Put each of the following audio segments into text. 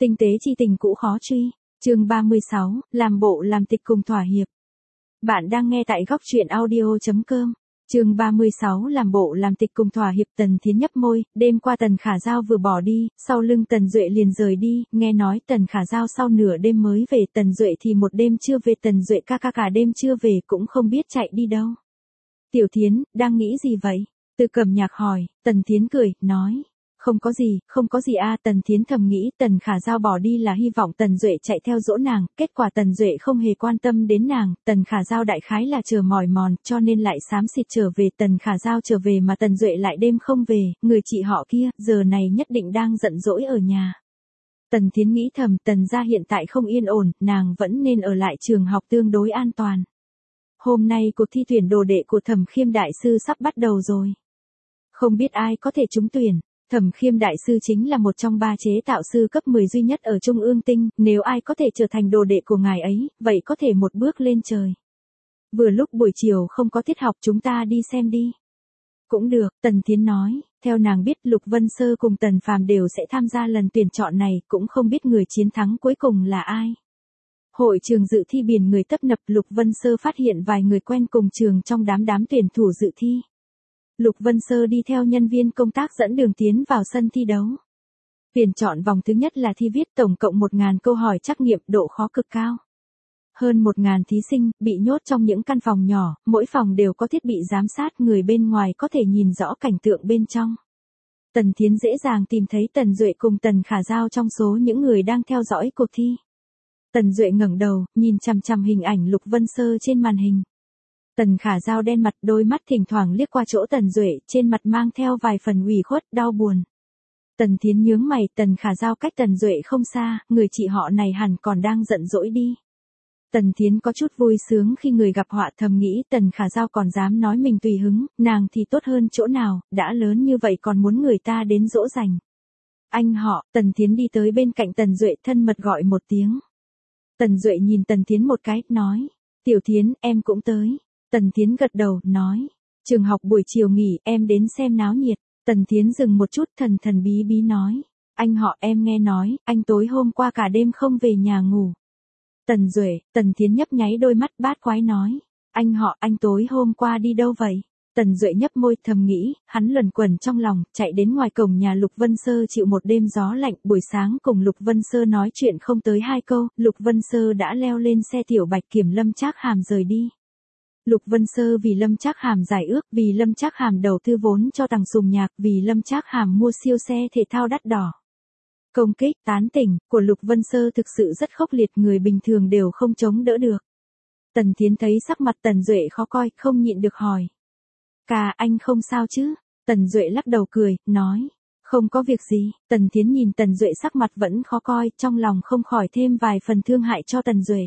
Tinh tế chi tình cũ khó truy. Chương 36, làm bộ làm tịch cùng thỏa hiệp. Bạn đang nghe tại góc truyện audio.com. Chương 36 làm bộ làm tịch cùng thỏa hiệp. Tần Thiến nhấp môi, đêm qua Tần Khả Giao vừa bỏ đi, sau lưng Tần Duệ liền rời đi, nghe nói Tần Khả Giao sau nửa đêm mới về, Tần Duệ thì một đêm chưa về, Tần Duệ ca cả đêm chưa về cũng không biết chạy đi đâu. Tiểu Thiến, đang nghĩ gì vậy? Từ Cẩm Nhạc hỏi. Tần Thiến cười, nói. Không có gì a. Tần Thiến thầm nghĩ Tần Khả Giao bỏ đi là hy vọng Tần Duệ chạy theo dỗ nàng, kết quả Tần Duệ không hề quan tâm đến nàng, Tần Khả Giao đại khái là chờ mỏi mòn, cho nên lại xám xịt trở về. Tần Khả Giao trở về mà Tần Duệ lại đêm không về, người chị họ kia, giờ này nhất định đang giận dỗi ở nhà. Tần Thiến nghĩ thầm, Tần gia hiện tại không yên ổn, nàng vẫn nên ở lại trường học tương đối an toàn. Hôm nay cuộc thi tuyển đồ đệ của Thẩm Khiêm đại sư sắp bắt đầu rồi. Không biết ai có thể trúng tuyển. Thẩm Khiêm đại sư chính là một trong 3 chế tạo sư cấp 10 duy nhất ở Trung Ương Tinh, nếu ai có thể trở thành đồ đệ của ngài ấy, vậy có thể một bước lên trời. Vừa lúc buổi chiều không có tiết học, chúng ta đi xem đi. Cũng được, Tần Thiến nói, theo nàng biết Lục Vân Sơ cùng Tần Phàm đều sẽ tham gia lần tuyển chọn này, cũng không biết người chiến thắng cuối cùng là ai. Hội trường dự thi biển người tấp nập, Lục Vân Sơ phát hiện vài người quen cùng trường trong đám tuyển thủ dự thi. Lục Vân Sơ đi theo nhân viên công tác dẫn đường tiến vào sân thi đấu. Tuyển chọn vòng thứ nhất là thi viết, tổng cộng 1.000 câu hỏi trắc nghiệm, độ khó cực cao. Hơn 1.000 thí sinh, bị nhốt trong những căn phòng nhỏ, mỗi phòng đều có thiết bị giám sát, người bên ngoài có thể nhìn rõ cảnh tượng bên trong. Tần Thiến dễ dàng tìm thấy Tần Duệ cùng Tần Khả Giao trong số những người đang theo dõi cuộc thi. Tần Duệ ngẩng đầu, nhìn chằm chằm hình ảnh Lục Vân Sơ trên màn hình. Tần Khả Giao đen mặt, đôi mắt thỉnh thoảng liếc qua chỗ Tần Duệ, trên mặt mang theo vài phần ủy khuất, đau buồn. Tần Thiến nhướng mày, Tần Khả Giao cách Tần Duệ không xa, người chị họ này hẳn còn đang giận dỗi đi. Tần Thiến có chút vui sướng khi người gặp họa, thầm nghĩ Tần Khả Giao còn dám nói mình tùy hứng, nàng thì tốt hơn chỗ nào, đã lớn như vậy còn muốn người ta đến dỗ dành. Anh họ. Tần Thiến đi tới bên cạnh Tần Duệ, thân mật gọi một tiếng. Tần Duệ nhìn Tần Thiến một cái, nói, Tiểu Thiến, em cũng tới. Tần Thiến gật đầu, nói, trường học buổi chiều nghỉ, em đến xem náo nhiệt. Tần Thiến dừng một chút, thần bí nói, anh họ, em nghe nói, anh tối hôm qua cả đêm không về nhà ngủ. Tần Duệ. Tần Thiến nhấp nháy đôi mắt, bát quái nói, anh họ, anh tối hôm qua đi đâu vậy? Tần Duệ nhấp môi, thầm nghĩ, hắn luẩn quẩn trong lòng, chạy đến ngoài cổng nhà Lục Vân Sơ chịu một đêm gió lạnh, buổi sáng cùng Lục Vân Sơ nói chuyện không tới 2 câu, Lục Vân Sơ đã leo lên xe tiểu bạch kiểm Lâm Trác Hàm rời đi. Lục Vân Sơ vì Lâm Trác Hàm giải ước, vì Lâm Trác Hàm đầu tư vốn cho Tằng Sùng Nhạc, vì Lâm Trác Hàm mua siêu xe thể thao đắt đỏ. Công kích, tán tỉnh của Lục Vân Sơ thực sự rất khốc liệt, người bình thường đều không chống đỡ được. Tần Thiến thấy sắc mặt Tần Duệ khó coi, không nhịn được hỏi. Ca, anh không sao chứ? Tần Duệ lắc đầu cười, nói, không có việc gì. Tần Thiến nhìn Tần Duệ sắc mặt vẫn khó coi, trong lòng không khỏi thêm vài phần thương hại cho Tần Duệ.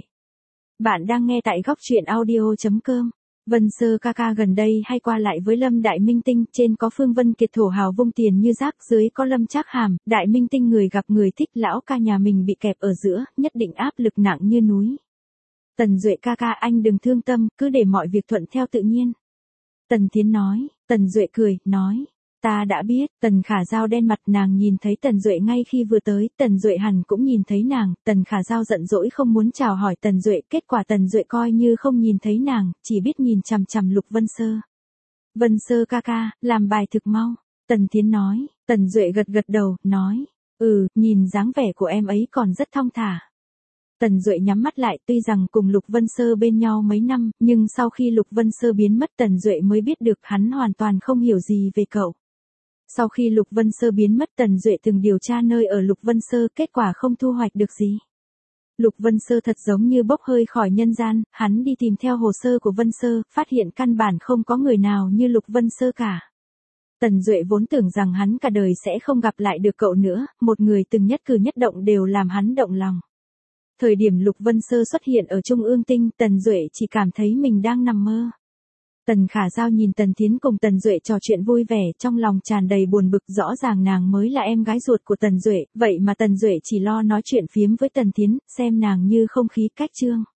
Bạn đang nghe tại góc truyện audio.com. Vân Sơ ca gần đây hay qua lại với Lâm Đại Minh Tinh, trên có Phương Vân Kiệt thổ hào vung tiền như rác, dưới có Lâm Trác Hàm, Đại Minh Tinh người gặp người thích, lão ca nhà mình bị kẹp ở giữa, nhất định áp lực nặng như núi. Tần Duệ ca anh đừng thương tâm, cứ để mọi việc thuận theo tự nhiên. Tần Thiến nói. Tần Duệ cười, nói, ta đã biết. Tần Khả Giao đen mặt, nàng nhìn thấy Tần Duệ ngay khi vừa tới, Tần Duệ hẳn cũng nhìn thấy nàng, Tần Khả Giao giận dỗi không muốn chào hỏi Tần Duệ, kết quả Tần Duệ coi như không nhìn thấy nàng, chỉ biết nhìn chằm chằm Lục Vân Sơ. Vân Sơ ca, làm bài thực mau. Tần Thiến nói. Tần Duệ gật đầu, nói, nhìn dáng vẻ của em ấy còn rất thong thả. Tần Duệ nhắm mắt lại, tuy rằng cùng Lục Vân Sơ bên nhau mấy năm, nhưng sau khi Lục Vân Sơ biến mất Tần Duệ mới biết được hắn hoàn toàn không hiểu gì về cậu. Sau khi Lục Vân Sơ biến mất Tần Duệ từng điều tra nơi ở Lục Vân Sơ, kết quả không thu hoạch được gì. Lục Vân Sơ thật giống như bốc hơi khỏi nhân gian, hắn đi tìm theo hồ sơ của Vân Sơ, phát hiện căn bản không có người nào như Lục Vân Sơ cả. Tần Duệ vốn tưởng rằng hắn cả đời sẽ không gặp lại được cậu nữa, một người từng nhất cử nhất động đều làm hắn động lòng. Thời điểm Lục Vân Sơ xuất hiện ở Trung Ương Tinh, Tần Duệ chỉ cảm thấy mình đang nằm mơ. Tần Khả Giao nhìn Tần Thiến cùng Tần Duệ trò chuyện vui vẻ, trong lòng tràn đầy buồn bực, rõ ràng nàng mới là em gái ruột của Tần Duệ, vậy mà Tần Duệ chỉ lo nói chuyện phiếm với Tần Thiến, xem nàng như không khí cách trương.